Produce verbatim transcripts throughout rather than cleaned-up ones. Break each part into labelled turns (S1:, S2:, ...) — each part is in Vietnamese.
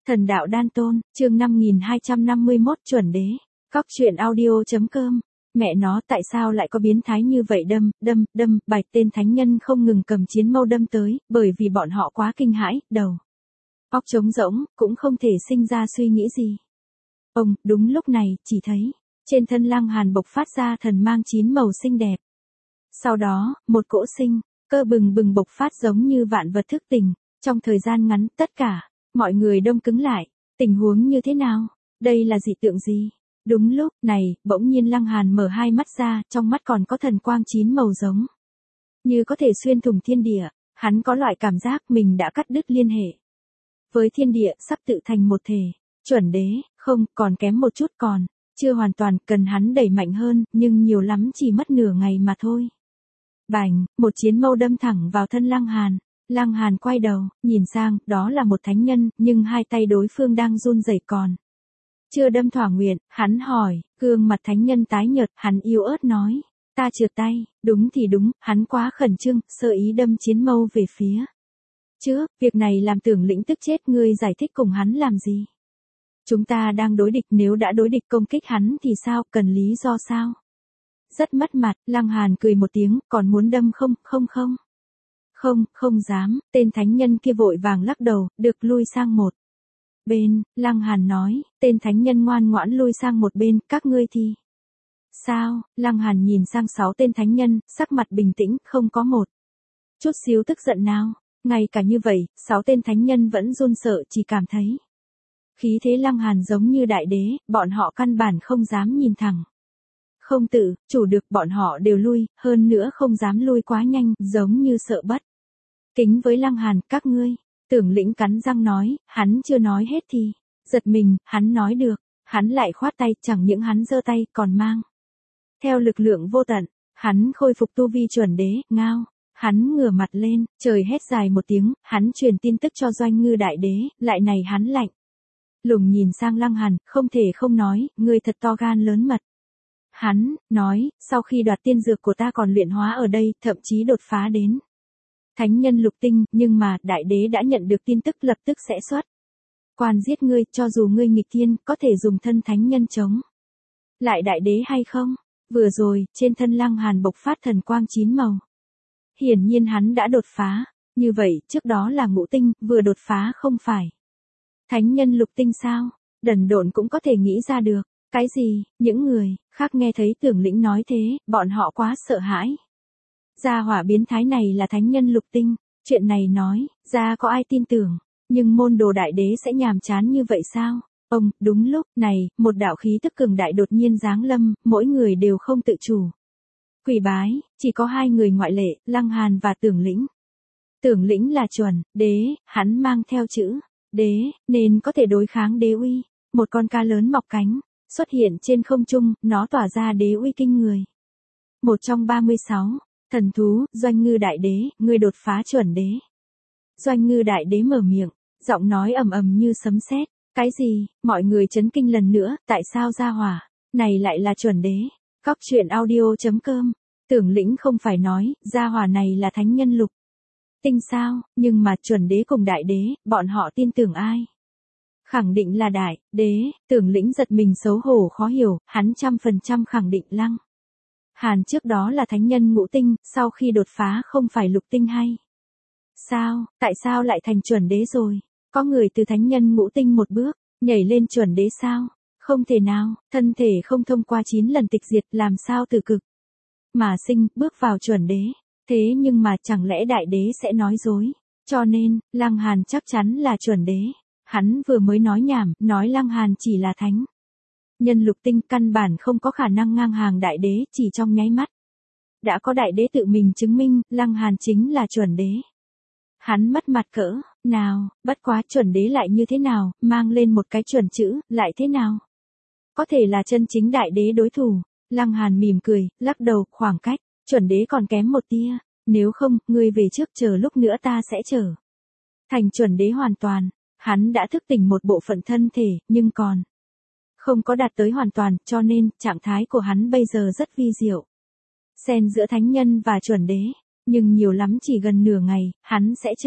S1: Thần đạo đan tôn, chương năm nghìn hai trăm năm mươi mốt chuẩn đế. Cóc truyện audio chấm com. Mẹ nó tại sao lại có biến thái như vậy đâm, đâm, đâm, bạch tên thánh nhân không ngừng cầm chiến mâu đâm tới, bởi vì bọn họ quá kinh hãi, đầu. Óc trống rỗng, cũng không thể sinh ra suy nghĩ gì. Ông, đúng lúc này, chỉ thấy, trên thân Lăng Hàn bộc phát ra thần mang chín màu xinh đẹp. Sau đó, một cỗ sinh, cơ bừng bừng bộc phát giống như vạn vật thức tỉnh, trong thời gian ngắn, tất cả. Mọi người đông cứng lại, tình huống như thế nào? Đây là dị tượng gì? Đúng lúc này, bỗng nhiên Lăng Hàn mở hai mắt ra, trong mắt còn có thần quang chín màu giống. Như có thể xuyên thủng thiên địa, hắn có loại cảm giác mình đã cắt đứt liên hệ. Với thiên địa sắp tự thành một thể, chuẩn đế, không, còn kém một chút còn, chưa hoàn toàn, cần hắn đẩy mạnh hơn, nhưng nhiều lắm chỉ mất nửa ngày mà thôi. Bành, một chiến mâu đâm thẳng vào thân Lăng Hàn. Lăng Hàn quay đầu, nhìn sang, đó là một thánh nhân, nhưng hai tay đối phương đang run rẩy còn. Chưa đâm thỏa nguyện, hắn hỏi, gương mặt thánh nhân tái nhợt, hắn yếu ớt nói, ta trượt tay, đúng thì đúng, hắn quá khẩn trương, sơ ý đâm chiến mâu về phía. Trước, việc này làm Tưởng Lĩnh tức chết, ngươi giải thích cùng hắn làm gì? Chúng ta đang đối địch, nếu đã đối địch công kích hắn thì sao, cần lý do sao? Rất mất mặt, Lăng Hàn cười một tiếng, còn muốn đâm không, không không. Không, không dám, tên thánh nhân kia vội vàng lắc đầu, được lui sang một bên, Lăng Hàn nói, tên thánh nhân ngoan ngoãn lui sang một bên, các ngươi thì. Sao, Lăng Hàn nhìn sang sáu tên thánh nhân, sắc mặt bình tĩnh, không có một chút xíu tức giận nào, ngay cả như vậy, sáu tên thánh nhân vẫn run sợ, chỉ cảm thấy. Khí thế Lăng Hàn giống như đại đế, bọn họ căn bản không dám nhìn thẳng. Không tự chủ được, bọn họ đều lui, hơn nữa không dám lui quá nhanh, giống như sợ bất. Kính với Lăng Hàn, các ngươi, Tưởng Lĩnh cắn răng nói, hắn chưa nói hết thì, giật mình, hắn nói được, hắn lại khoát tay, chẳng những hắn giơ tay, còn mang. Theo lực lượng vô tận, hắn khôi phục tu vi chuẩn đế, ngao, hắn ngửa mặt lên, trời hét dài một tiếng, hắn truyền tin tức cho Doanh Ngư đại đế, lại này hắn lạnh. Lùng nhìn sang Lăng Hàn, không thể không nói, ngươi thật to gan lớn mật. Hắn, nói, sau khi đoạt tiên dược của ta còn luyện hóa ở đây, thậm chí đột phá đến thánh nhân lục tinh, nhưng mà, đại đế đã nhận được tin tức lập tức sẽ xuất quan giết ngươi, cho dù ngươi nghịch thiên, có thể dùng thân thánh nhân chống lại đại đế hay không? Vừa rồi, trên thân Lăng Hàn bộc phát thần quang chín màu. Hiển nhiên hắn đã đột phá, như vậy, trước đó là ngũ tinh, vừa đột phá không phải thánh nhân lục tinh sao? Đần độn cũng có thể nghĩ ra được. Cái gì, những người khác nghe thấy Tưởng Lĩnh nói thế, bọn họ quá sợ hãi. Gia hỏa biến thái này là thánh nhân lục tinh, chuyện này nói, ra có ai tin tưởng, nhưng môn đồ đại đế sẽ nhàm chán như vậy sao? Ông, đúng lúc này, một đạo khí tức cường đại đột nhiên giáng lâm, mỗi người đều không tự chủ. Quỳ bái, chỉ có hai người ngoại lệ, Lăng Hàn và Tưởng Lĩnh. Tưởng Lĩnh là chuẩn, đế, hắn mang theo chữ, đế, nên có thể đối kháng đế uy, một con ca lớn mọc cánh. Xuất hiện trên không trung, nó tỏa ra đế uy kinh người. Một trong ba mươi sáu, thần thú, Doanh Ngư đại đế, ngươi đột phá chuẩn đế. Doanh Ngư đại đế mở miệng, giọng nói ầm ầm như sấm sét. Cái gì, mọi người chấn kinh lần nữa, tại sao gia hỏa này lại là chuẩn đế? Cóc truyện audio chấm com. Tưởng Lĩnh không phải nói, gia hỏa này là thánh nhân lục tinh sao, nhưng mà chuẩn đế cùng đại đế, bọn họ tin tưởng ai? Khẳng định là đại đế. Tưởng Lĩnh giật mình xấu hổ khó hiểu, hắn trăm phần trăm khẳng định Lăng Hàn trước đó là thánh nhân ngũ tinh, sau khi đột phá không phải lục tinh hay sao, tại sao lại thành chuẩn đế rồi? Có người từ thánh nhân ngũ tinh một bước, nhảy lên chuẩn đế sao? Không thể nào, thân thể không thông qua chín lần tịch diệt, làm sao từ cực mà sinh, bước vào chuẩn đế. Thế nhưng mà chẳng lẽ đại đế sẽ nói dối? Cho nên, Lăng Hàn chắc chắn là chuẩn đế. Hắn vừa mới nói nhảm, nói Lăng Hàn chỉ là thánh nhân lục tinh, căn bản không có khả năng ngang hàng đại đế, chỉ trong nháy mắt. Đã có đại đế tự mình chứng minh, Lăng Hàn chính là chuẩn đế. Hắn mất mặt cỡ nào, bất quá chuẩn đế lại như thế nào, mang lên một cái chuẩn chữ, lại thế nào? Có thể là chân chính đại đế đối thủ. Lăng Hàn mỉm cười, lắc đầu, khoảng cách, chuẩn đế còn kém một tia, nếu không, ngươi về trước chờ lúc nữa ta sẽ trở thành chuẩn đế hoàn toàn. Hắn đã thức tỉnh một bộ phận thân thể, nhưng còn không có đạt tới hoàn toàn, cho nên, trạng thái của hắn bây giờ rất vi diệu. Xen giữa thánh nhân và chuẩn đế, nhưng nhiều lắm chỉ gần nửa ngày, hắn sẽ trở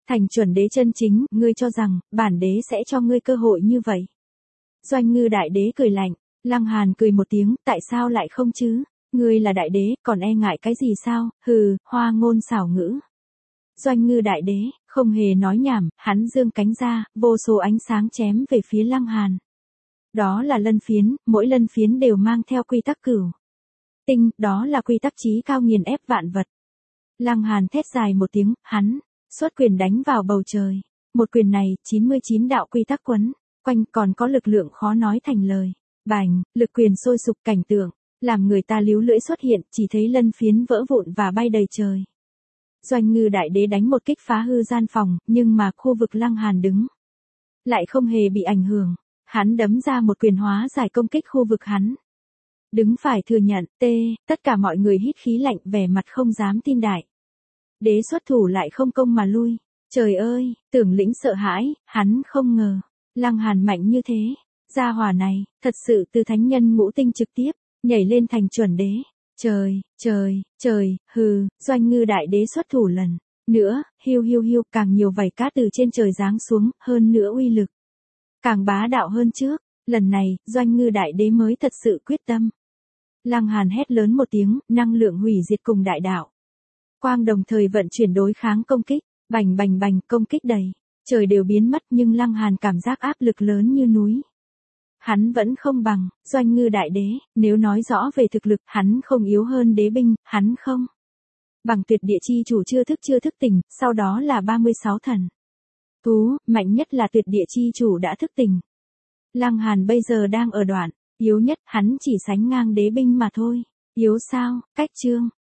S1: Thành chuẩn đế chân chính, ngươi cho rằng, bản đế sẽ cho ngươi cơ hội như vậy. Doanh Ngư đại đế cười lạnh, Lăng Hàn cười một tiếng, tại sao lại không chứ? Ngươi là đại đế, còn e ngại cái gì sao? Hừ, hoa ngôn xảo ngữ. Doanh Ngư đại đế, không hề nói nhảm, hắn giương cánh ra, vô số ánh sáng chém về phía Lăng Hàn. Đó là lân phiến, mỗi lân phiến đều mang theo quy tắc cửu tinh, đó là quy tắc chí cao nghiền ép vạn vật. Lăng Hàn thét dài một tiếng, hắn xuất quyền đánh vào bầu trời. Một quyền này, chín mươi chín đạo quy tắc quấn quanh, còn có lực lượng khó nói thành lời. Bành, lực quyền sôi sục, cảnh tượng làm người ta líu lưỡi xuất hiện, chỉ thấy lân phiến vỡ vụn và bay đầy trời. Doanh Ngư đại đế đánh một kích phá hư gian phòng, nhưng mà khu vực Lăng Hàn đứng lại không hề bị ảnh hưởng. Hắn đấm ra một quyền hóa giải công kích khu vực hắn đứng phải thừa nhận. T, tất cả mọi người hít khí lạnh, vẻ mặt không dám tin đại đế xuất thủ lại không công mà lui. Trời ơi, Tưởng Lĩnh sợ hãi, hắn không ngờ Lăng Hàn mạnh như thế. Gia hỏa này, thật sự từ thánh nhân ngũ tinh trực tiếp nhảy lên thành chuẩn đế. Trời, trời, trời, hừ, Doanh Ngư đại đế xuất thủ lần nữa, hiu hiu hiu, càng nhiều vảy cát từ trên trời giáng xuống, hơn nữa uy lực càng bá đạo hơn trước. Lần này, Doanh Ngư đại đế mới thật sự quyết tâm. Lăng Hàn hét lớn một tiếng, năng lượng hủy diệt cùng đại đạo quang đồng thời vận chuyển đối kháng công kích. Bành bành bành, công kích đầy trời đều biến mất, nhưng Lăng Hàn cảm giác áp lực lớn như núi. Hắn vẫn không bằng Doanh Ngư đại đế, nếu nói rõ về thực lực, hắn không yếu hơn đế binh, hắn không bằng tuyệt địa chi chủ chưa thức chưa thức tỉnh, sau đó là ba mươi sáu thần thú, mạnh nhất là tuyệt địa chi chủ đã thức tỉnh. Lăng Hàn bây giờ đang ở đoạn yếu nhất, hắn chỉ sánh ngang đế binh mà thôi. Yếu sao? Cách chương